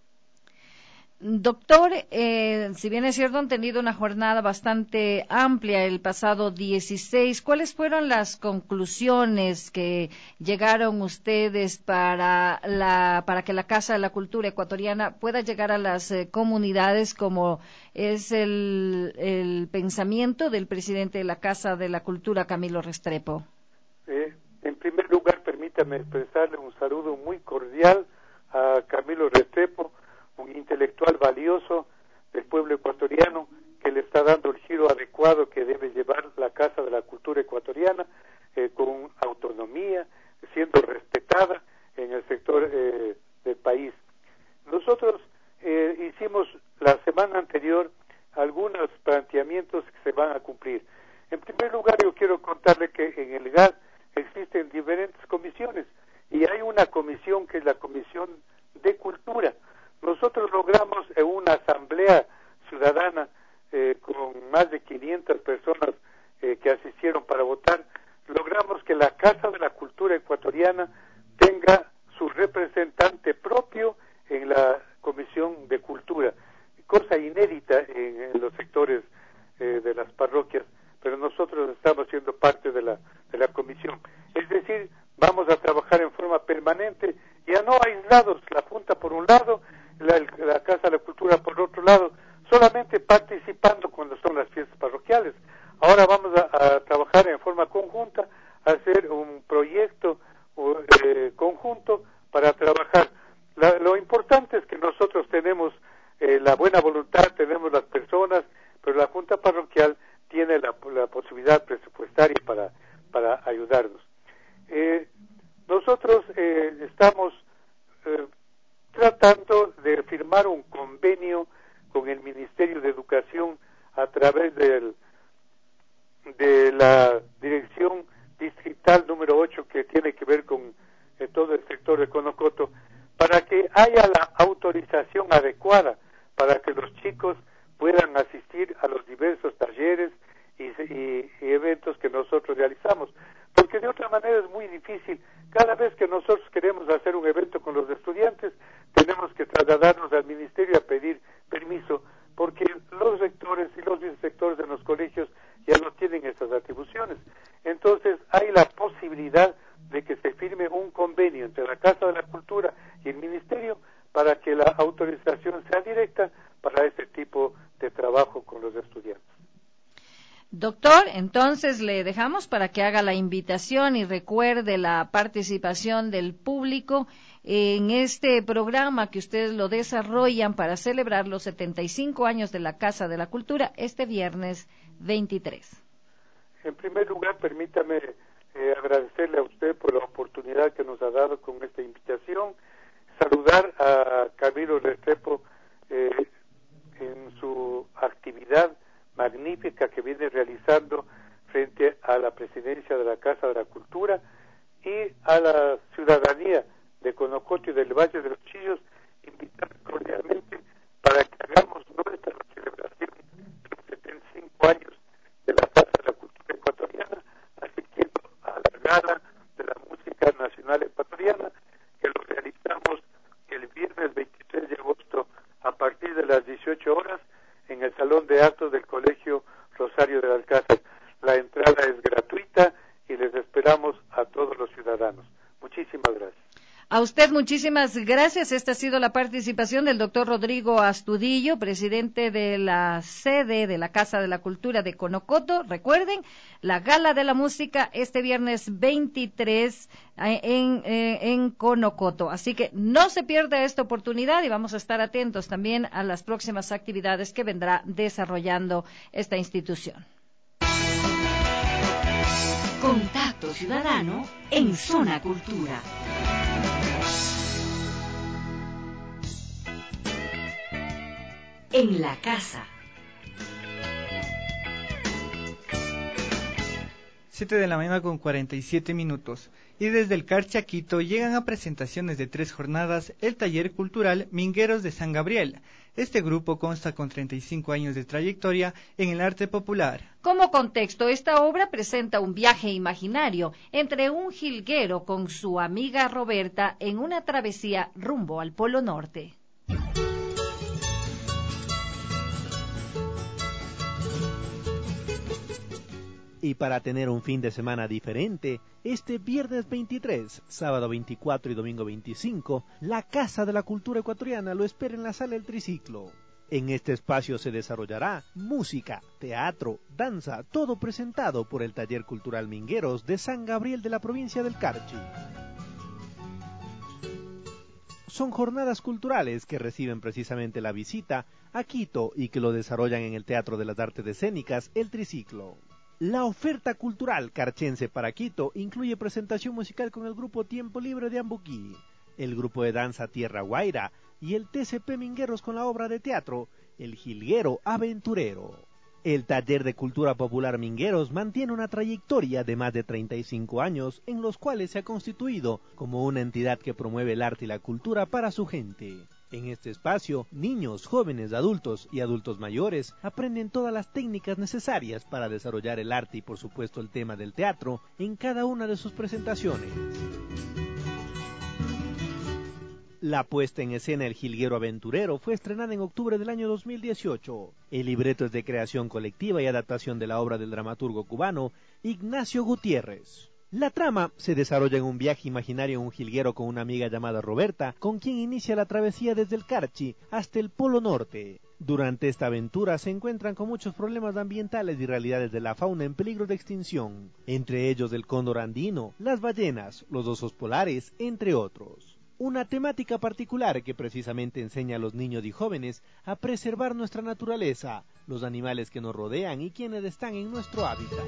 Doctor, si bien es cierto, han tenido una jornada bastante amplia el pasado 16. ¿Cuáles fueron las conclusiones que llegaron ustedes para que la Casa de la Cultura Ecuatoriana pueda llegar a las comunidades, como es el pensamiento del presidente de la Casa de la Cultura, Camilo Restrepo? En primer lugar, permítame expresarle un saludo muy cordial a Camilo Restrepo, un intelectual valioso del pueblo ecuatoriano que le está dando el giro adecuado que debe llevar la Casa de la Cultura Ecuatoriana, con autonomía, siendo respetada en el sector del país. Nosotros hicimos la semana anterior algunos planteamientos que se van a cumplir. En primer lugar, yo quiero contarle que en el GAD existen diferentes comisiones y hay una comisión que es la Comisión de Cultura. Nosotros logramos en una asamblea ciudadana con más de 500 personas que asistieron para votar, logramos que la Casa de la Cultura Ecuatoriana tenga su representante propio en la Comisión de Cultura, cosa inédita en los sectores de las parroquias, pero nosotros estamos siendo parte de la comisión. Es decir, vamos a trabajar en forma permanente, ya no aislados, la Junta por un lado, la Casa de la Cultura por otro lado, solamente participando cuando son las fiestas parroquiales. Ahora vamos a trabajar en forma conjunta, a hacer un proyecto conjunto para trabajar. Lo importante es que nosotros tenemos la buena voluntad, tenemos las personas, pero la Junta Parroquial tiene la posibilidad presupuestaria para ayudarnos. Nosotros estamos tratando de firmar un convenio con el Ministerio de Educación a través de la Dirección Distrital número 8, que tiene que ver con todo el sector de Conocoto, para que haya la autorización adecuada para que los chicos puedan asistir a los diversos talleres y eventos que nosotros realizamos, porque de otra manera es muy difícil. Cada vez que nosotros queremos hacer un evento con los estudiantes, tenemos que trasladarnos al ministerio a pedir permiso, porque los rectores y los vicesectores de los colegios ya no tienen esas atribuciones. Entonces hay la posibilidad de que se firme un convenio entre la Casa de la Cultura y el ministerio para que la autorización sea directa para ese tipo de trabajo con los estudiantes. Doctor, entonces le dejamos para que haga la invitación y recuerde la participación del público en este programa que ustedes lo desarrollan para celebrar los 75 años de la Casa de la Cultura este viernes 23. En primer lugar, permítame agradecerle a usted por la oportunidad que nos ha dado con esta invitación, saludar a Camilo Restrepo en su actividad magnífica que viene realizando la Cultura, y a la ciudadanía de Conocoto y del Valle de los Chillos, invitar cordialmente para que hagamos nuestra celebración de los 75 años de la Casa de la Cultura Ecuatoriana, asistiendo a la Gala de la Música Nacional Ecuatoriana, que lo realizamos el viernes 23 de agosto a partir de las 18 horas en el Salón de Actos del Colegio Rosario del Alcázar. La entrada es gratuita y les esperamos a todos los ciudadanos. Muchísimas gracias. A usted muchísimas gracias. Esta ha sido la participación del doctor Rodrigo Astudillo, presidente de la sede de la Casa de la Cultura de Conocoto. Recuerden, la Gala de la Música este viernes 23 en Conocoto. Así que no se pierda esta oportunidad y vamos a estar atentos también a las próximas actividades que vendrá desarrollando esta institución. Contacto Ciudadano en Zona Cultura. En la casa. 7 de la mañana con 47 minutos. Y desde el Carchi a Quito llegan a presentaciones de 3 jornadas el taller cultural Mingueros de San Gabriel. Este grupo consta con 35 años de trayectoria en el arte popular. Como contexto, esta obra presenta un viaje imaginario entre un jilguero con su amiga Roberta en una travesía rumbo al Polo Norte. Y para tener un fin de semana diferente, este viernes 23, sábado 24 y domingo 25, la Casa de la Cultura Ecuatoriana lo espera en la Sala El Triciclo. En este espacio se desarrollará música, teatro, danza, todo presentado por el Taller Cultural Mingueros de San Gabriel de la provincia del Carchi. Son jornadas culturales que reciben precisamente la visita a Quito y que lo desarrollan en el Teatro de las Artes Escénicas El Triciclo. La oferta cultural carchense para Quito incluye presentación musical con el grupo Tiempo Libre de Ambuquí, el grupo de danza Tierra Guaira y el TCP Mingueros con la obra de teatro El Jilguero Aventurero. El Taller de Cultura Popular Mingueros mantiene una trayectoria de más de 35 años en los cuales se ha constituido como una entidad que promueve el arte y la cultura para su gente. En este espacio, niños, jóvenes, adultos y adultos mayores aprenden todas las técnicas necesarias para desarrollar el arte y por supuesto el tema del teatro en cada una de sus presentaciones. La puesta en escena El Jilguero Aventurero fue estrenada en octubre del año 2018. El libreto es de creación colectiva y adaptación de la obra del dramaturgo cubano Ignacio Gutiérrez. La trama se desarrolla en un viaje imaginario en un jilguero con una amiga llamada Roberta, con quien inicia la travesía desde el Carchi hasta el Polo Norte. Durante esta aventura se encuentran con muchos problemas ambientales y realidades de la fauna en peligro de extinción, entre ellos el cóndor andino, las ballenas, los osos polares, entre otros. Una temática particular que precisamente enseña a los niños y jóvenes a preservar nuestra naturaleza, los animales que nos rodean y quienes están en nuestro hábitat.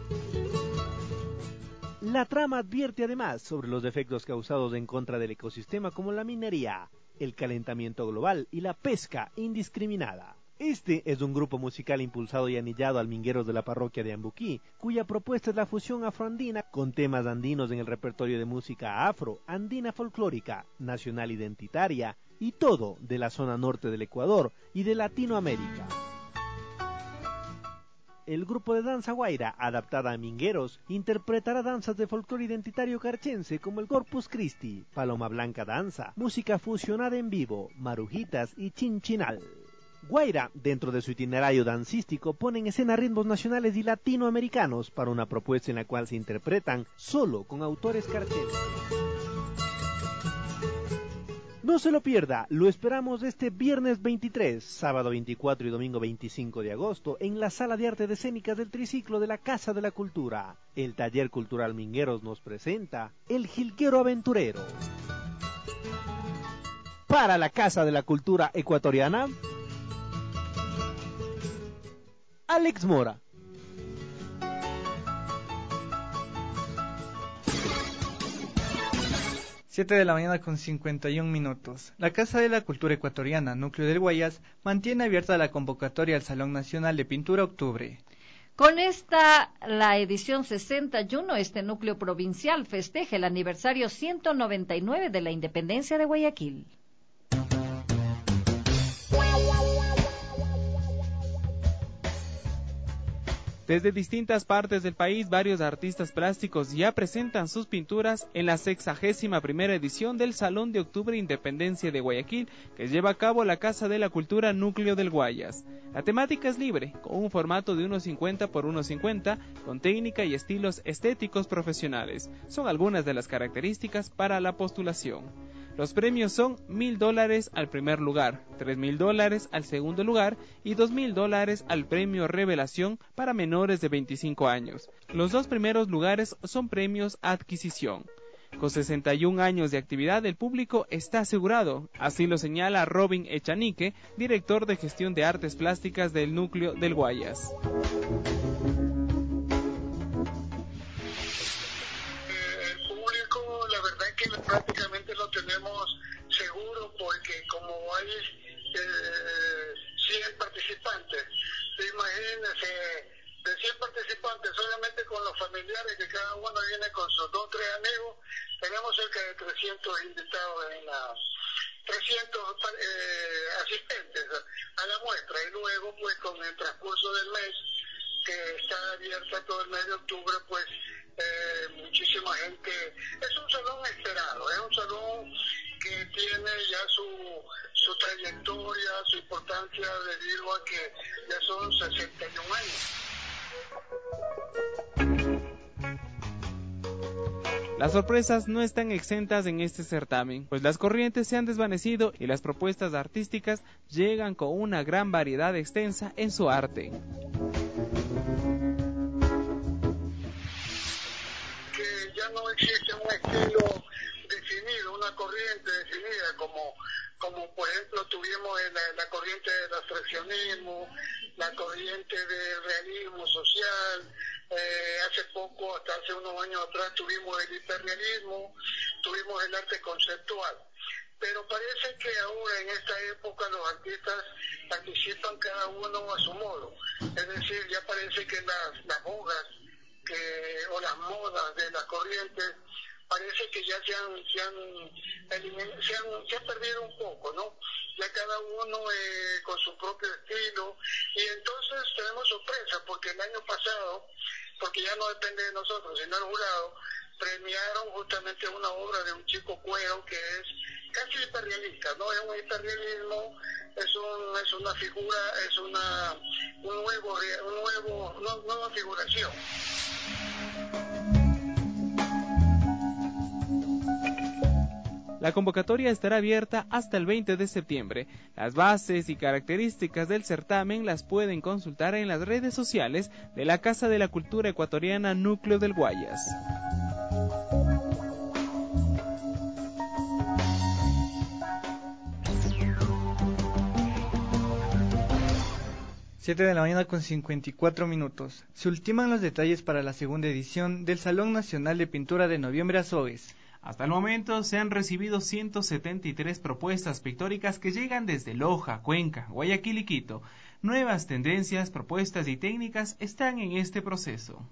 La trama advierte además sobre los defectos causados en contra del ecosistema como la minería, el calentamiento global y la pesca indiscriminada. Este es un grupo musical impulsado y anillado al Mingueros de la parroquia de Ambuquí, cuya propuesta es la fusión afroandina con temas andinos en el repertorio de música afro, andina folclórica, nacional identitaria y todo de la zona norte del Ecuador y de Latinoamérica. El grupo de danza guaira, adaptada a Mingueros, interpretará danzas de folclore identitario carchense como el Corpus Christi, Paloma Blanca Danza, música fusionada en vivo, marujitas y chinchinal. Guaira, dentro de su itinerario dancístico, pone en escena ritmos nacionales y latinoamericanos para una propuesta en la cual se interpretan solo con autores carchenses. No se lo pierda, lo esperamos este viernes 23, sábado 24 y domingo 25 de agosto en la Sala de Artes Escénicas del Triciclo de la Casa de la Cultura. El Taller Cultural Mingueros nos presenta El Jilguero Aventurero. Para la Casa de la Cultura Ecuatoriana, Alex Mora. 7 de la mañana con 51 minutos. La Casa de la Cultura Ecuatoriana, Núcleo del Guayas, mantiene abierta la convocatoria al Salón Nacional de Pintura Octubre. Con esta, la edición 61, este núcleo provincial festeja el aniversario 199 de la independencia de Guayaquil. Desde distintas partes del país, varios artistas plásticos ya presentan sus pinturas en la 61ª edición del Salón de Octubre Independencia de Guayaquil, que lleva a cabo la Casa de la Cultura Núcleo del Guayas. La temática es libre, con un formato de 1.50 por 1.50, con técnica y estilos estéticos profesionales. Son algunas de las características para la postulación. Los premios son $1,000 al primer lugar, $3,000 al segundo lugar y $2,000 al premio Revelación para menores de 25 años. Los 2 primeros lugares son premios a adquisición. Con 61 años de actividad, el público está asegurado, así lo señala Robin Echanique, director de gestión de artes plásticas del Núcleo del Guayas. Prácticamente lo tenemos seguro porque como hay 100 participantes, imagínense, de 100 participantes solamente con los familiares que cada uno viene con sus 2 o 3 amigos, tenemos cerca de 300 invitados en la 300 asistentes a la muestra, y luego pues con el transcurso del mes que está abierta todo el mes de octubre, pues muchísima gente. Es un salón esperado, es un salón que tiene ya su trayectoria, su importancia debido a que ya son 61 años. Las sorpresas no están exentas en este certamen, pues las corrientes se han desvanecido y las propuestas artísticas llegan con una gran variedad extensa en su arte. Que ya no existe un estilo definido, una corriente definida, como por ejemplo tuvimos la corriente del abstraccionismo, la corriente del realismo social, hace poco, hasta hace unos años atrás, tuvimos el hiperrealismo, tuvimos el arte conceptual. Pero parece que ahora, en esta época, los artistas participan cada uno a su modo. Es decir, ya parece que las bogas o las modas de las corrientes parece que ya se han perdido un poco, ¿no? Ya cada uno con su propio estilo, y entonces tenemos sorpresa porque el año pasado, porque ya no depende de nosotros sino del jurado, premiaron justamente una obra de un chico cuero que es casi hiperrealista, no es un hiperrealismo, es una figura, es una nueva figuración. La convocatoria estará abierta hasta el 20 de septiembre. Las bases y características del certamen las pueden consultar en las redes sociales de la Casa de la Cultura Ecuatoriana Núcleo del Guayas. Siete de la mañana con 54 minutos. Se ultiman los detalles para la segunda edición del Salón Nacional de Pintura de Noviembre Azogues. Hasta el momento se han recibido 173 propuestas pictóricas que llegan desde Loja, Cuenca, Guayaquil y Quito. Nuevas tendencias, propuestas y técnicas están en este proceso.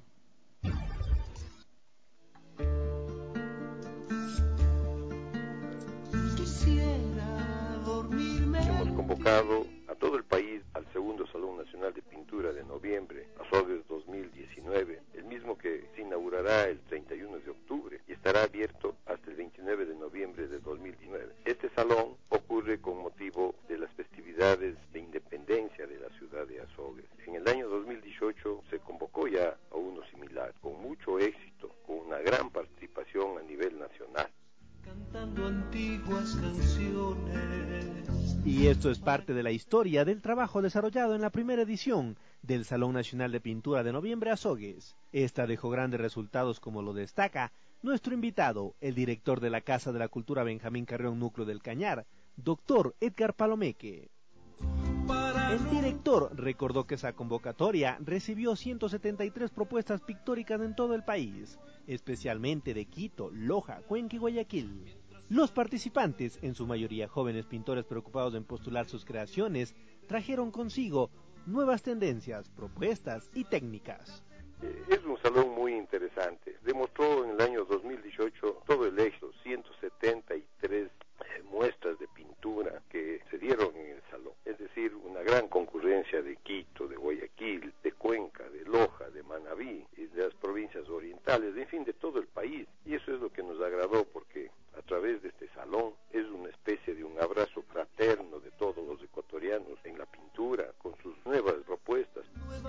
Hemos convocado a todo el país al segundo Salón Nacional de Pintura de Noviembre, Azogues 2019, el mismo que se inaugurará el 31 de octubre y estará abierto hasta el 29 de noviembre de 2019. Este salón ocurre con motivo de las festividades de independencia de la ciudad de Azogues. En el año 2018 se convocó ya a uno similar, con mucho éxito, con una gran participación a nivel nacional. Cantando antiguas canciones. Y esto es parte de la historia del trabajo desarrollado en la primera edición del Salón Nacional de Pintura de Noviembre Azogues. Esta dejó grandes resultados, como lo destaca nuestro invitado, el director de la Casa de la Cultura Benjamín Carrión Núcleo del Cañar, doctor Edgar Palomeque. El director recordó que esa convocatoria recibió 173 propuestas pictóricas en todo el país, especialmente de Quito, Loja, Cuenca y Guayaquil. Los participantes, en su mayoría jóvenes pintores preocupados en postular sus creaciones, trajeron consigo nuevas tendencias, propuestas y técnicas. Es un salón muy interesante. Demostró en el año 2018 todo el éxito, 173 muestras de pintura que se dieron en el salón. Es decir, una gran concurrencia de Quito, de Guayaquil, de Cuenca, de Loja, de Manabí, y de las provincias orientales, en fin, de todo el país. Y eso es lo que nos agradó, porque a través de este salón es una especie de un abrazo fraterno de todos los ecuatorianos en la pintura, con sus nuevas propuestas.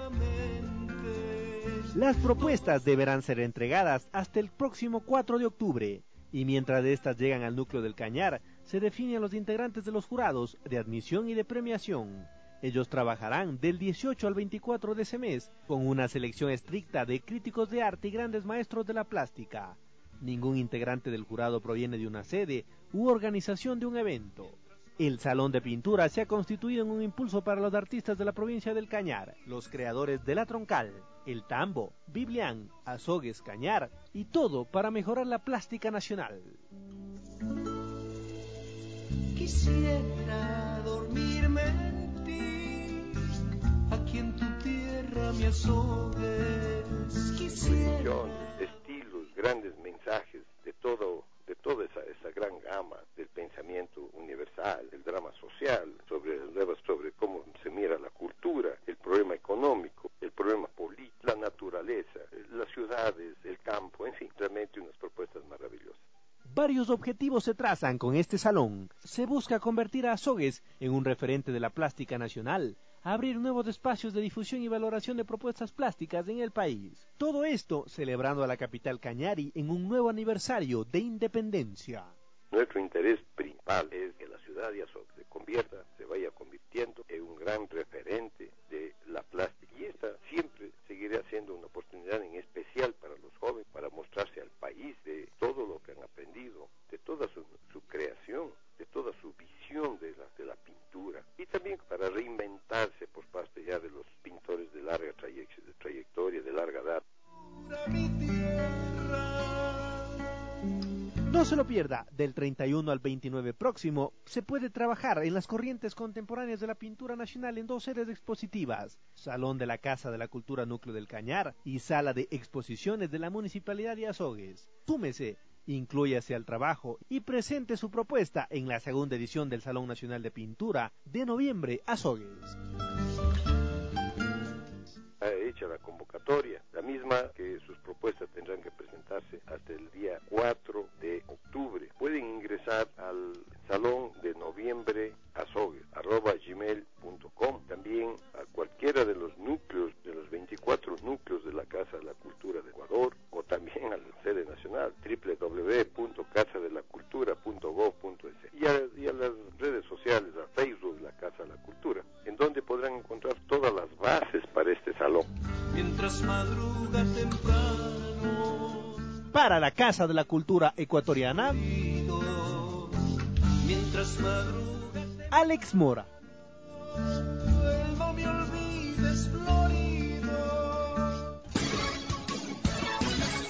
Las propuestas deberán ser entregadas hasta el próximo 4 de octubre, y mientras de estas llegan al núcleo del Cañar, se definen a los integrantes de los jurados de admisión y de premiación. Ellos trabajarán del 18 al 24 de ese mes, con una selección estricta de críticos de arte y grandes maestros de la plástica. Ningún integrante del jurado proviene de una sede u organización de un evento. El Salón de Pintura se ha constituido en un impulso para los artistas de la provincia del Cañar, los creadores de la Troncal, el Tambo, Biblián, Azogues, Cañar, y todo para mejorar la plástica nacional. Quisiera dormirme en ti, aquí en tu tierra me asogues. Quisiera estilos, grandes mensajes de toda esa gran gama del pensamiento universal, del drama social, sobre cómo se mira la cultura, el problema económico, el problema político, la naturaleza, las ciudades, el campo, en fin, realmente unas propuestas maravillosas. Varios objetivos se trazan con este salón. Se busca convertir a Azogues en un referente de la plástica nacional, abrir nuevos espacios de difusión y valoración de propuestas plásticas en el país. Todo esto celebrando a la capital cañari en un nuevo aniversario de independencia. Nuestro interés principal es que la ciudad de Azogues se vaya convirtiendo en un gran referente de la plástica. Y esta siempre seguirá siendo una oportunidad en especial para los jóvenes, para mostrarse al país de todo lo que han aprendido, de toda su creación, de toda su visión de la pintura, y también para reinventarse por parte ya de los pintores de larga trayectoria, de larga edad. No se lo pierda, del 31 al 29 próximo se puede trabajar en las corrientes contemporáneas de la pintura nacional en 2 sedes expositivas, Salón de la Casa de la Cultura Núcleo del Cañar y Sala de Exposiciones de la Municipalidad de Azogues. Súmese, inclúyase al trabajo y presente su propuesta en la segunda edición del Salón Nacional de Pintura de noviembre Azogues. Hecha la convocatoria, la misma que sus propuestas tendrán que presentarse hasta el día 4 de octubre. Pueden ingresar al Salón de Noviembre Azogues, @gmail.com, también a cualquiera de los núcleos, de los 24 núcleos de la Casa de la Cultura de Ecuador, o también a la sede nacional, www.casadelacultura.gov.es, y a las redes sociales, a Facebook de la Casa de la Cultura, en donde podrán encontrar todas las bases para este salón. Mientras madruga temprano, para la Casa de la Cultura Ecuatoriana, mientras madruga Alex Mora. no me olvides, Flor.